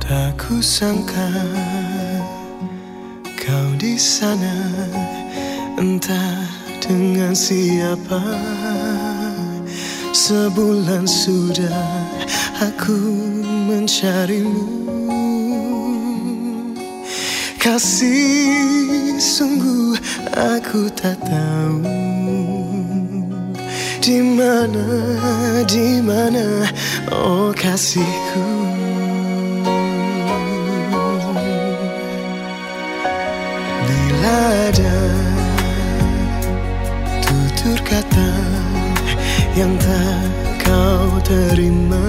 Tak kusangka kau di sana, entah dengan siapa. Sebulan sudah aku mencarimu. Kasih, sungguh aku tak tahu di mana, oh kasihku. Bila ada tutur kata yang tak kau terima,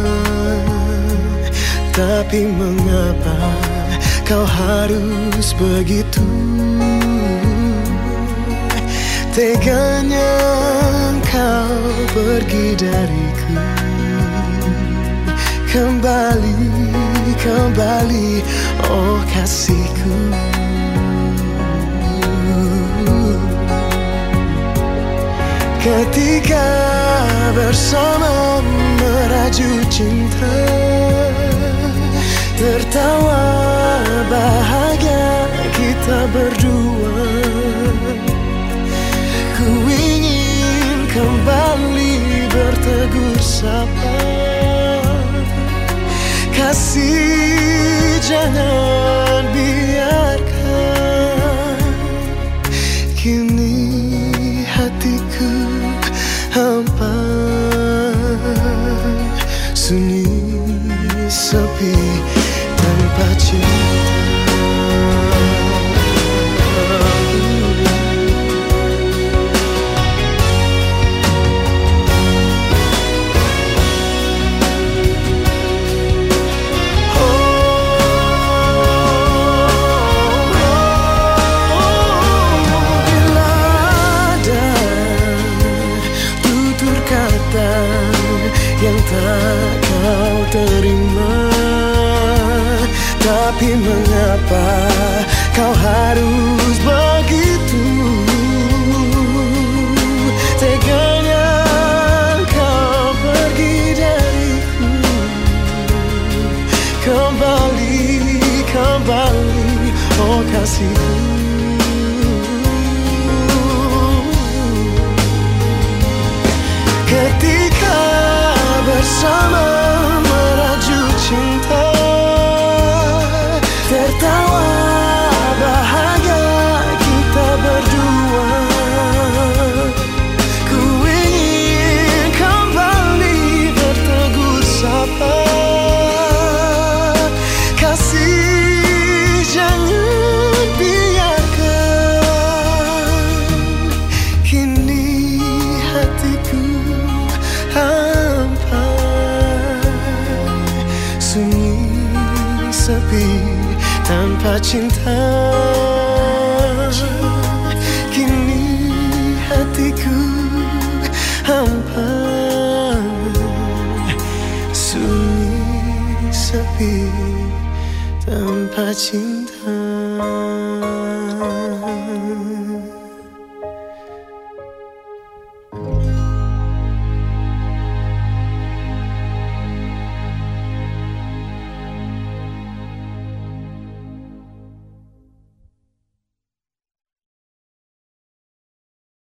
tapi mengapa kau harus begitu? Teganya kau pergi dariku. Kembali, oh kasihku. Ketika bersama merajut cinta, tertawa bahagia kita berdua. Ku ingin kembali bertegur sapa. Kasih, jangan biarkan kini hatiku hampa, sunyi sepi tanpa cinta. Yang tak kau terima, tapi mengapa kau harus begitu? Teganya kau pergi dariku. Kembali, oh kasihku. Ketika bersama merajut cinta, tertawa bahagia kita berdua. Ku ingin kembali bertegur sapa. Kasih, jangan biarkan kini hatiku hampa, sunyi sepi tanpa cinta. Kini hatiku hampa, sunyi sepi tanpa cinta.